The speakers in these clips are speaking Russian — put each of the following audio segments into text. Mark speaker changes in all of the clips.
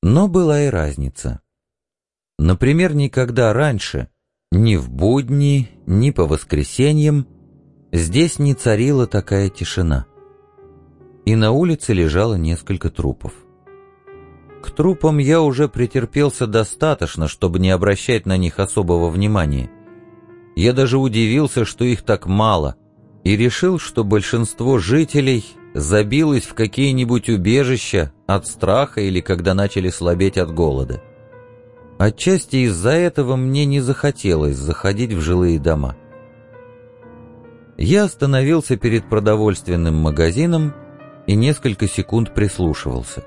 Speaker 1: Но была и разница. Например, никогда раньше, ни в будни, ни по воскресеньям, здесь не царила такая тишина. И на улице лежало несколько трупов. К трупам я уже претерпелся достаточно, чтобы не обращать на них особого внимания. Я даже удивился, что их так мало, и решил, что большинство жителей забилось в какие-нибудь убежища от страха или когда начали слабеть от голода. Отчасти из-за этого мне не захотелось заходить в жилые дома. Я остановился перед продовольственным магазином и несколько секунд прислушивался.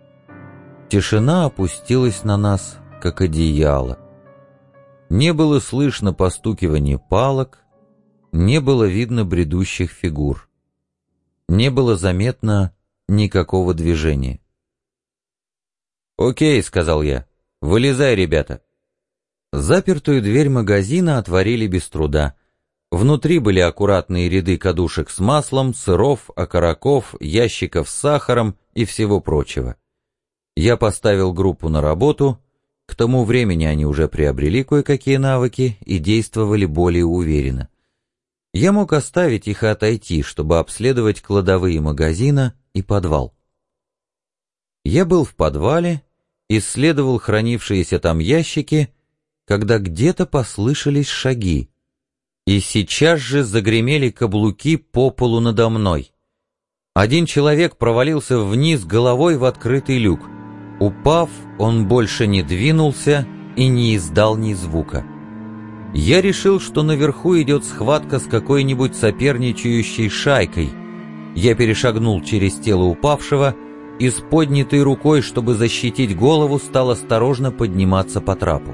Speaker 1: Тишина опустилась на нас, как одеяло. Не было слышно постукивания палок, не было видно бредущих фигур. Не было заметно никакого движения. «Окей», — сказал я, — «вылезай, ребята». Запертую дверь магазина отворили без труда. Внутри были аккуратные ряды кадушек с маслом, сыров, окороков, ящиков с сахаром и всего прочего. Я поставил группу на работу. К тому времени они уже приобрели кое-какие навыки и действовали более уверенно. Я мог оставить их и отойти, чтобы обследовать кладовые магазина и подвал. Я был в подвале, исследовал хранившиеся там ящики, когда где-то послышались шаги, и сейчас же загремели каблуки по полу надо мной. Один человек провалился вниз головой в открытый люк. Упав, он больше не двинулся и не издал ни звука. Я решил, что наверху идет схватка с какой-нибудь соперничающей шайкой. Я перешагнул через тело упавшего и с поднятой рукой, чтобы защитить голову, стал осторожно подниматься по трапу.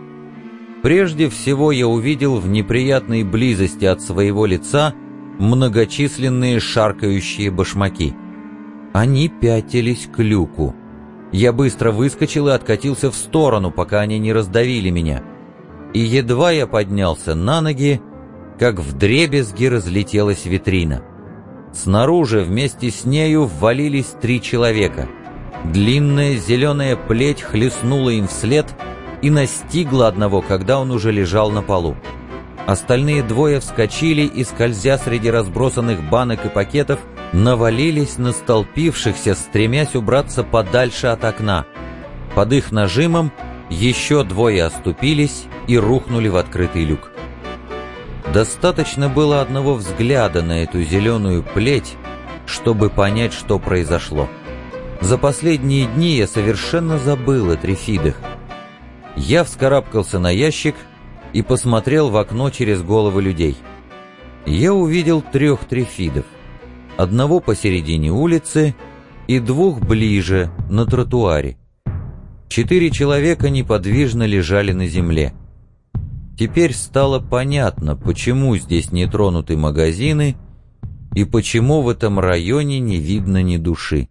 Speaker 1: Прежде всего я увидел в неприятной близости от своего лица многочисленные шаркающие башмаки. Они пятились к люку. Я быстро выскочил и откатился в сторону, пока они не раздавили меня. И едва я поднялся на ноги, как вдребезги разлетелась витрина. Снаружи вместе с нею ввалились 3 человека. Длинная зеленая плеть хлестнула им вслед и настигла одного, когда он уже лежал на полу. Остальные 2 вскочили и, скользя среди разбросанных банок и пакетов, навалились на столпившихся, стремясь убраться подальше от окна. Под их нажимом еще 2 оступились и рухнули в открытый люк. Достаточно было одного взгляда на эту зеленую плеть, чтобы понять, что произошло. За последние дни я совершенно забыл о трифидах. Я вскарабкался на ящик и посмотрел в окно через головы людей. Я увидел 3 трифидов. Одного посередине улицы и 2 ближе, на тротуаре. 4 человека неподвижно лежали на земле. Теперь стало понятно, почему здесь не тронуты магазины и почему в этом районе не видно ни души.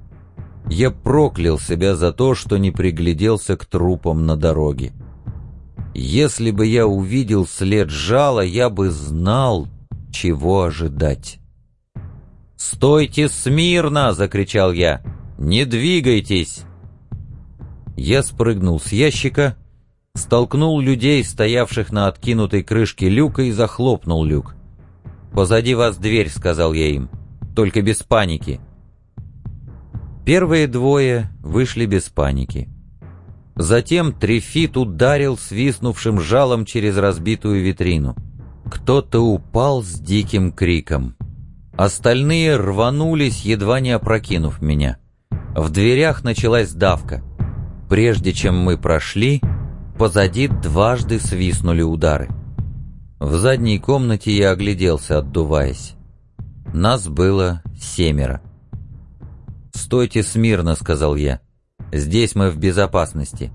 Speaker 1: Я проклял себя за то, что не пригляделся к трупам на дороге. Если бы я увидел след жала, я бы знал, чего ожидать. «Стойте смирно!» — закричал я. «Не двигайтесь!» Я спрыгнул с ящика, столкнул людей, стоявших на откинутой крышке люка, и захлопнул люк. «Позади вас дверь», — сказал я им, — «только без паники». Первые 2 вышли без паники. Затем трифид ударил свистнувшим жалом через разбитую витрину. Кто-то упал с диким криком. Остальные рванулись, едва не опрокинув меня. В дверях началась давка. Прежде чем мы прошли, позади дважды свистнули удары. В задней комнате я огляделся, отдуваясь. Нас было 7. «Стойте смирно», — сказал я. «Здесь мы в безопасности».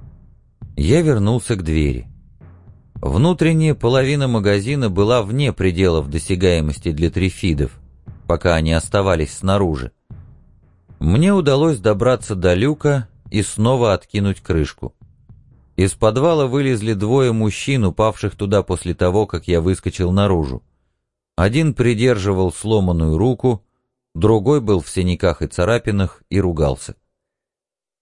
Speaker 1: Я вернулся к двери. Внутренняя половина магазина была вне пределов досягаемости для трифидов, пока они оставались снаружи. Мне удалось добраться до люка и снова откинуть крышку. Из подвала вылезли 2 мужчин, упавших туда после того, как я выскочил наружу. Один придерживал сломанную руку, другой был в синяках и царапинах и ругался.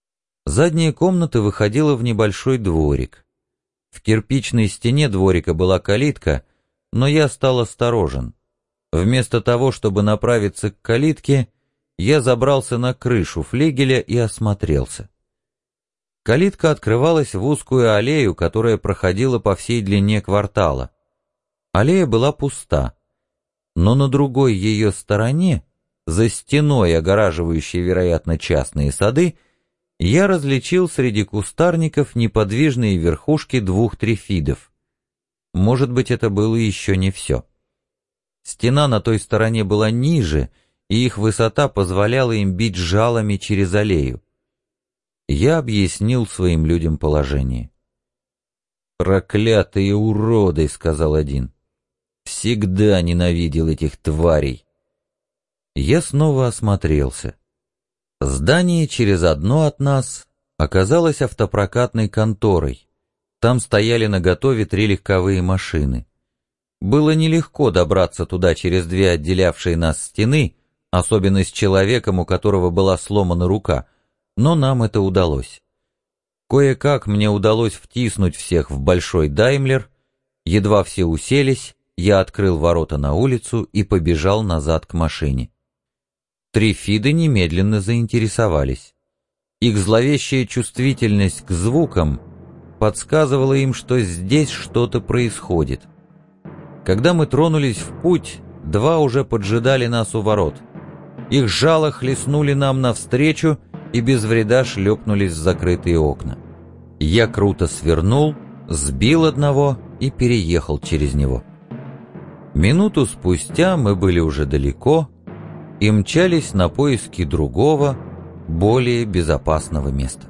Speaker 1: Задняя комната выходила в небольшой дворик. В кирпичной стене дворика была калитка, но я стал осторожен. Вместо того, чтобы направиться к калитке, я забрался на крышу флигеля и осмотрелся. Калитка открывалась в узкую аллею, которая проходила по всей длине квартала. Аллея была пуста, но на другой ее стороне, за стеной, огораживающей, вероятно, частные сады, я различил среди кустарников неподвижные верхушки двух трифидов. Может быть, это было еще не все. Стена на той стороне была ниже, и их высота позволяла им бить жалами через аллею. Я объяснил своим людям положение. «Проклятые уроды!» — сказал один. «Всегда ненавидел этих тварей!» Я снова осмотрелся. Здание через одно от нас оказалось автопрокатной конторой. Там стояли наготове 3 легковые машины. Было нелегко добраться туда через 2 отделявшие нас стены, особенно с человеком, у которого была сломана рука, но нам это удалось. Кое-как мне удалось втиснуть всех в большой Даймлер. Едва все уселись, я открыл ворота на улицу и побежал назад к машине. Трифиды немедленно заинтересовались. Их зловещая чувствительность к звукам подсказывала им, что здесь что-то происходит. Когда мы тронулись в путь, 2 уже поджидали нас у ворот. Их жало хлестнули нам навстречу и без вреда шлепнулись в закрытые окна. Я круто свернул, сбил одного и переехал через него. Минуту спустя мы были уже далеко и мчались на поиски другого, более безопасного места.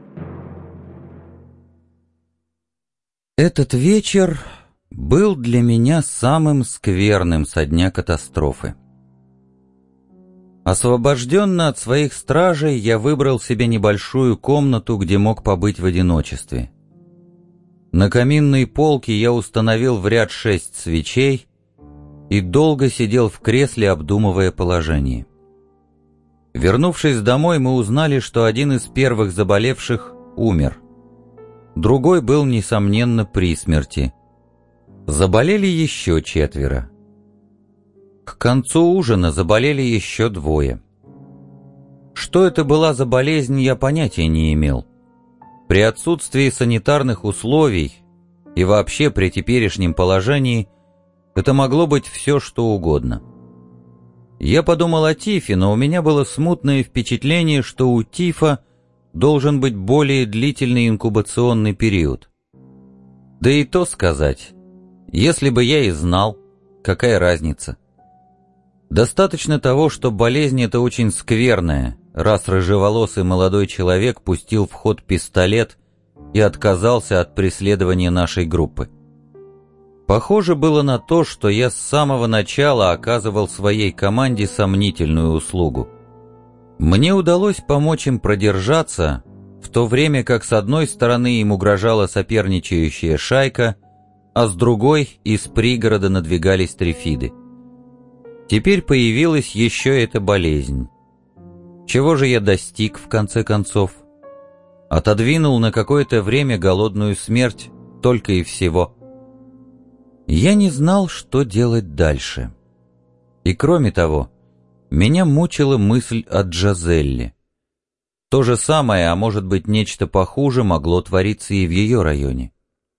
Speaker 1: Этот вечер был для меня самым скверным со дня катастрофы. Освобожденно от своих стражей, я выбрал себе небольшую комнату, где мог побыть в одиночестве. На каминной полке я установил в ряд 6 свечей и долго сидел в кресле, обдумывая положение. Вернувшись домой, мы узнали, что один из первых заболевших умер. Другой был, несомненно, при смерти. Заболели еще 4. К концу ужина заболели еще 2. Что это была за болезнь, я понятия не имел. При отсутствии санитарных условий и вообще при теперешнем положении это могло быть все, что угодно. Я подумал о тифе, но у меня было смутное впечатление, что у тифа должен быть более длительный инкубационный период. Да и то сказать, если бы я и знал, какая разница. Достаточно того, что болезнь эта очень скверная, раз рыжеволосый молодой человек пустил в ход пистолет и отказался от преследования нашей группы. Похоже было на то, что я с самого начала оказывал своей команде сомнительную услугу. Мне удалось помочь им продержаться, в то время как с одной стороны им угрожала соперничающая шайка, а с другой из пригорода надвигались трифиды. Теперь появилась еще эта болезнь. Чего же я достиг в конце концов? Отодвинул на какое-то время голодную смерть только и всего. Я не знал, что делать дальше. И кроме того, меня мучила мысль о Джазелле. То же самое, а может быть нечто похуже, могло твориться и в ее районе.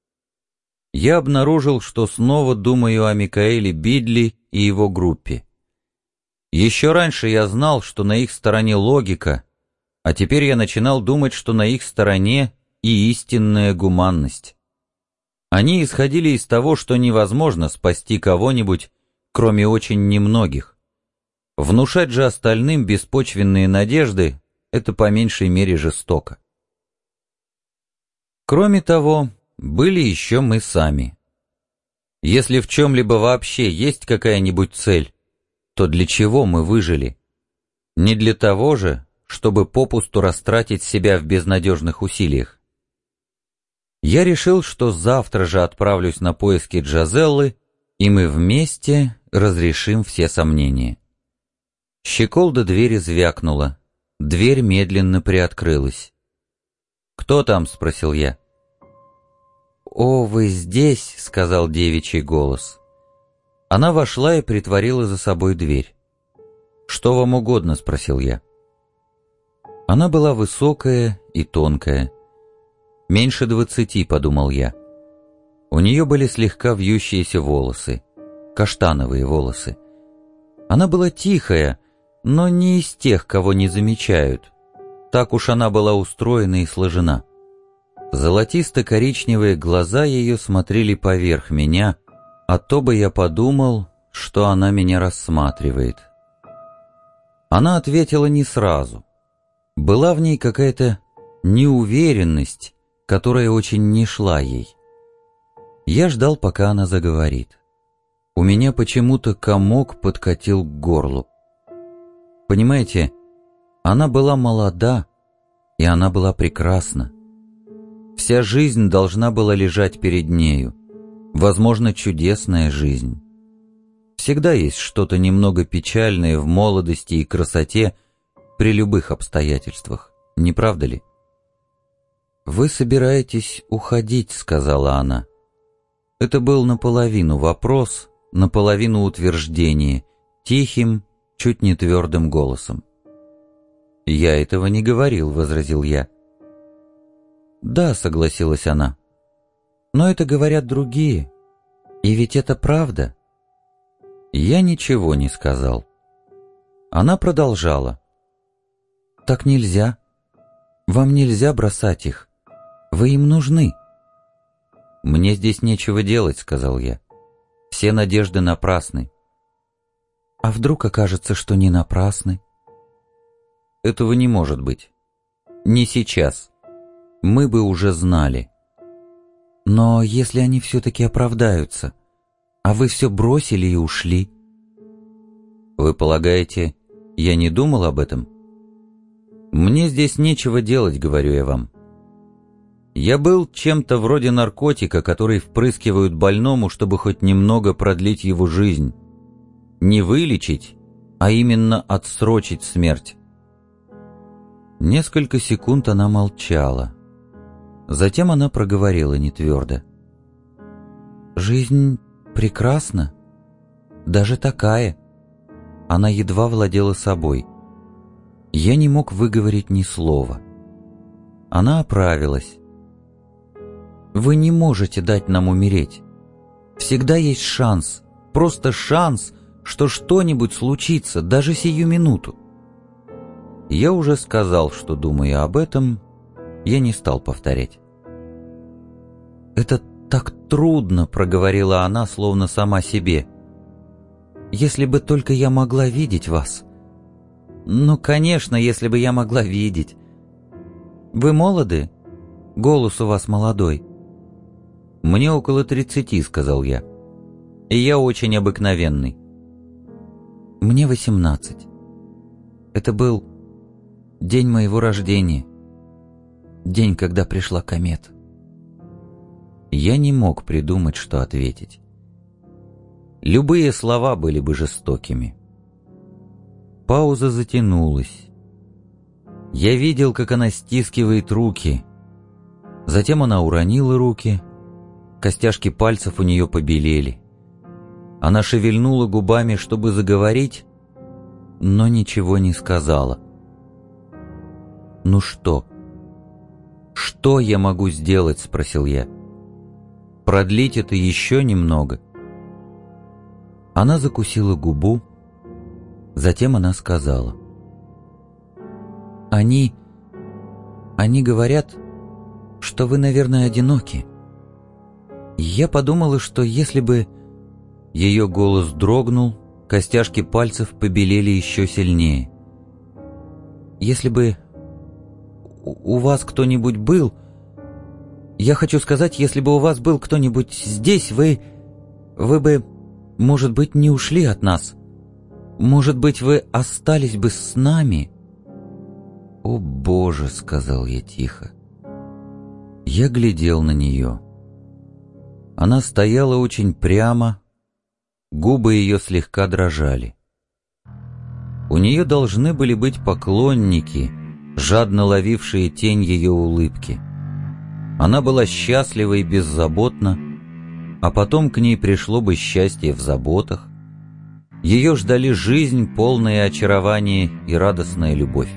Speaker 1: Я обнаружил, что снова думаю о Микаэле Бидли и его группе. Еще раньше я знал, что на их стороне логика, а теперь я начинал думать, что на их стороне и истинная гуманность. Они исходили из того, что невозможно спасти кого-нибудь, кроме очень немногих. Внушать же остальным беспочвенные надежды — это по меньшей мере жестоко. Кроме того, были еще мы сами. Если в чем-либо вообще есть какая-нибудь цель, то для чего мы выжили? Не для того же, чтобы попусту растратить себя в безнадежных усилиях. Я решил, что завтра же отправлюсь на поиски Джазеллы, и мы вместе разрешим все сомнения. Щеколда двери звякнула, дверь медленно приоткрылась. «Кто там?» — спросил я. «О, вы здесь!» — сказал девичий голос. Она вошла и притворила за собой дверь. «Что вам угодно?» — спросил я. Она была высокая и тонкая. Меньше 20, подумал я. У нее были слегка вьющиеся волосы, каштановые волосы. Она была тихая, но не из тех, кого не замечают. Так уж она была устроена и сложена. Золотисто-коричневые глаза ее смотрели поверх меня, а то бы я подумал, что она меня рассматривает. Она ответила не сразу. Была в ней какая-то неуверенность, которая очень не шла ей. Я ждал, пока она заговорит. У меня почему-то комок подкатил к горлу. Понимаете, она была молода, и она была прекрасна. Вся жизнь должна была лежать перед нею. Возможно, чудесная жизнь. Всегда есть что-то немного печальное в молодости и красоте при любых обстоятельствах, не правда ли? «Вы собираетесь уходить», — сказала она. Это был наполовину вопрос, наполовину утверждение, тихим, чуть не твердым голосом. «Я этого не говорил», — возразил я. «Да», — согласилась она, — «но это говорят другие, и ведь это правда». Я ничего не сказал. Она продолжала. «Так нельзя. Вам нельзя бросать их. Вы им нужны». «Мне здесь нечего делать», — сказал я. «Все надежды напрасны». «А вдруг окажется, что не напрасны?» «Этого не может быть. Не сейчас. Мы бы уже знали». «Но если они все-таки оправдаются, а вы все бросили и ушли?» «Вы полагаете, я не думал об этом?» «Мне здесь нечего делать», — говорю я вам. Я был чем-то вроде наркотика, который впрыскивают больному, чтобы хоть немного продлить его жизнь. Не вылечить, а именно отсрочить смерть. Несколько секунд она молчала. Затем она проговорила нетвердо. «Жизнь прекрасна. Даже такая». Она едва владела собой. Я не мог выговорить ни слова. Она оправилась. «Вы не можете дать нам умереть. Всегда есть шанс, просто шанс, что что-нибудь случится, даже сию минуту». Я уже сказал, что думаю об этом, я не стал повторять. «Это так трудно», — проговорила она, словно сама себе. «Если бы только я могла видеть вас». «Ну, конечно, если бы я могла видеть. Вы молоды? Голос у вас молодой». «Мне около 30, — сказал я. И я очень обыкновенный». «Мне 18. Это был день моего рождения. День, когда пришла комета». Я не мог придумать, что ответить. Любые слова были бы жестокими. Пауза затянулась. Я видел, как она стискивает руки. Затем она уронила руки. Костяшки пальцев у нее побелели. Она шевельнула губами, чтобы заговорить, но ничего не сказала. «Ну что? Что я могу сделать?» — спросил я. «Продлить это еще немного?» Она закусила губу, затем она сказала. Они говорят, что вы, наверное, одиноки. Я подумала, что если бы...» Ее голос дрогнул, костяшки пальцев побелели еще сильнее. «Если бы у вас кто-нибудь был... Я хочу сказать, если бы у вас был кто-нибудь здесь, вы бы, может быть, не ушли от нас. Может быть, вы остались бы с нами». «О, Боже!» — сказал я тихо. Я глядел на нее. Она стояла очень прямо, губы ее слегка дрожали. У нее должны были быть поклонники, жадно ловившие тень ее улыбки. Она была счастлива и беззаботна, а потом к ней пришло бы счастье в заботах. Ее ждали жизнь, полное очарование и радостная любовь.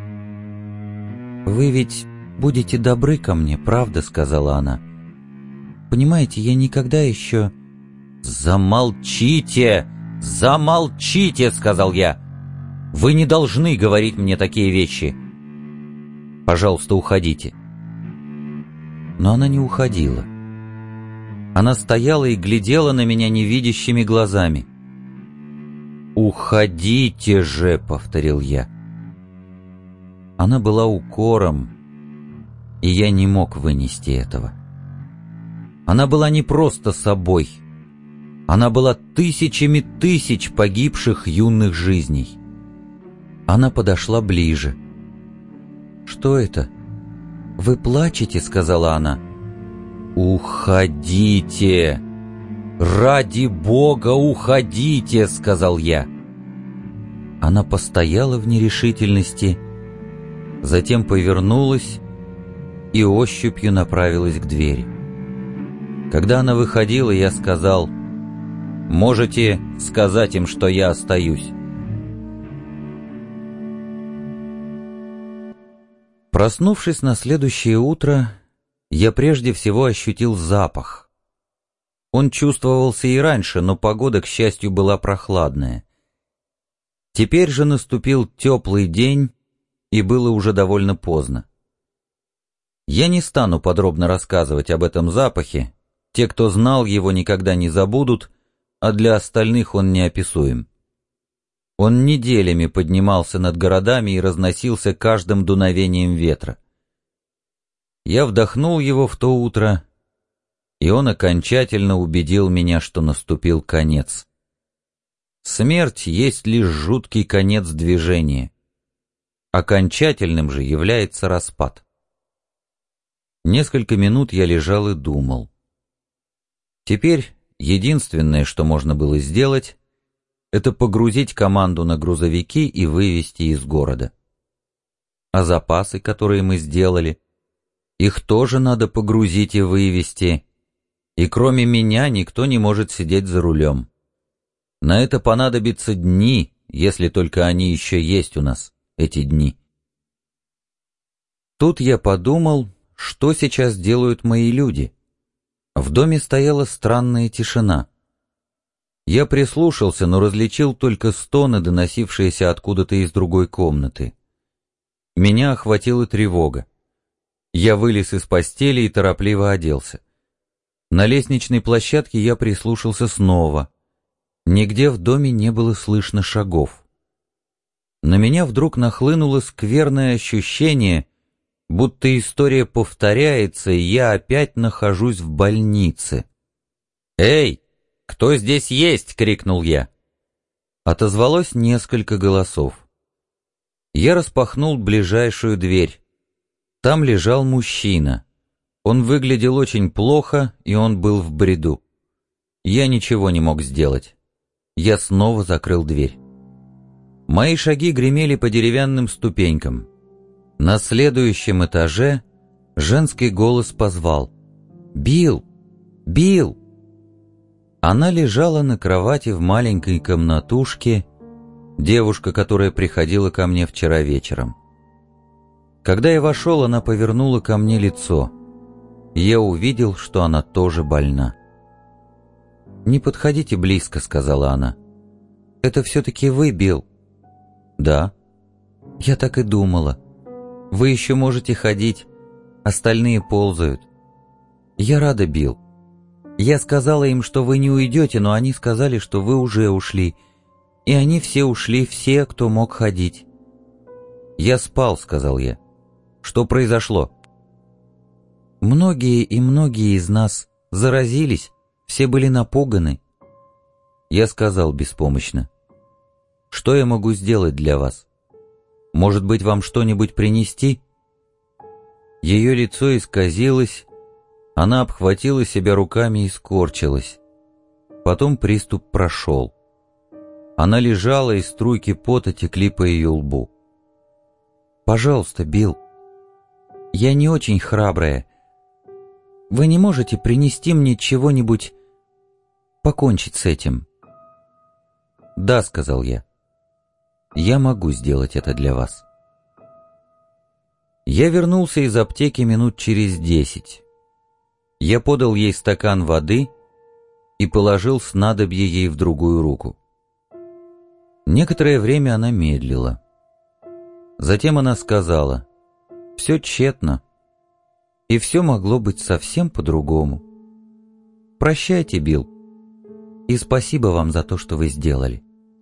Speaker 1: «Вы ведь будете добры ко мне, правда?» — сказала она. «Понимаете, я никогда еще...» «Замолчите! Замолчите!» — сказал я. «Вы не должны говорить мне такие вещи. Пожалуйста, уходите». Но она не уходила. Она стояла и глядела на меня невидящими глазами. «Уходите же!» — повторил я. Она была укором, и я не мог вынести этого. Она была не просто собой. Она была тысячами тысяч погибших юных жизней. Она подошла ближе. «Что это? Вы плачете?» — сказала она. «Уходите! Ради Бога, уходите!» — сказал я. Она постояла в нерешительности, затем повернулась и ощупью направилась к двери. Когда она выходила, я сказал: «Можете сказать им, что я остаюсь». Проснувшись на следующее утро, я прежде всего ощутил запах. Он чувствовался и раньше, но погода, к счастью, была прохладная. Теперь же наступил теплый день, и было уже довольно поздно. Я не стану подробно рассказывать об этом запахе. Те, кто знал его, никогда не забудут, а для остальных он неописуем. Он неделями поднимался над городами и разносился каждым дуновением ветра. Я вдохнул его в то утро, и он окончательно убедил меня, что наступил конец. Смерть есть лишь жуткий конец движения. Окончательным же является распад. Несколько минут я лежал и думал. Теперь единственное, что можно было сделать, это погрузить команду на грузовики и вывести из города. А запасы, которые мы сделали, их тоже надо погрузить и вывести, и кроме меня никто не может сидеть за рулем. На это понадобятся дни, если только они еще есть у нас, эти дни. Тут я подумал, что сейчас делают мои люди. В доме стояла странная тишина. Я прислушался, но различил только стоны, доносившиеся откуда-то из другой комнаты. Меня охватила тревога. Я вылез из постели и торопливо оделся. На лестничной площадке я прислушался снова. Нигде в доме не было слышно шагов. На меня вдруг нахлынуло скверное ощущение, будто история повторяется, и я опять нахожусь в больнице. «Эй, кто здесь есть?» — крикнул я. Отозвалось несколько голосов. Я распахнул ближайшую дверь. Там лежал мужчина. Он выглядел очень плохо, и он был в бреду. Я ничего не мог сделать. Я снова закрыл дверь. Мои шаги гремели по деревянным ступенькам. На следующем этаже женский голос позвал: «Билл! Билл!» Она лежала на кровати в маленькой комнатушке, девушка, которая приходила ко мне вчера вечером. Когда я вошел, она повернула ко мне лицо, и я увидел, что она тоже больна. «Не подходите близко», — сказала она. «Это все-таки вы, Билл?» «Да». «Я так и думала. Вы еще можете ходить, остальные ползают. Я рада, Билл. Я сказала им, что вы не уйдете, но они сказали, что вы уже ушли. И они все ушли, все, кто мог ходить». «Я спал», — сказал я. «Что произошло?» «Многие и многие из нас заразились, все были напуганы». Я сказал беспомощно: «Что я могу сделать для вас? Может быть, вам что-нибудь принести?» Ее лицо исказилось, она обхватила себя руками и скорчилась. Потом приступ прошел. Она лежала, и струйки пота текли по ее лбу. «Пожалуйста, Билл, я не очень храбрая, вы не можете принести мне чего-нибудь покончить с этим?» «Да», — сказал я, — «я могу сделать это для вас». Я вернулся из аптеки минут через 10. Я подал ей стакан воды и положил снадобье ей в другую руку. Некоторое время она медлила. Затем она сказала: «Все тщетно, и все могло быть совсем по-другому. Прощайте, Билл, и спасибо вам за то, что вы сделали».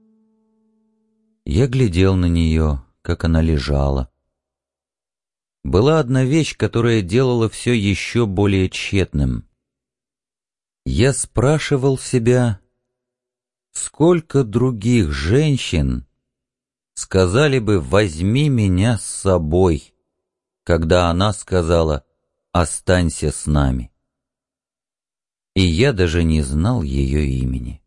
Speaker 1: Я глядел на нее, как она лежала. Была одна вещь, которая делала все еще более тщетным. Я спрашивал себя, сколько других женщин сказали бы «возьми меня с собой», когда она сказала «останься с нами». И я даже не знал ее имени.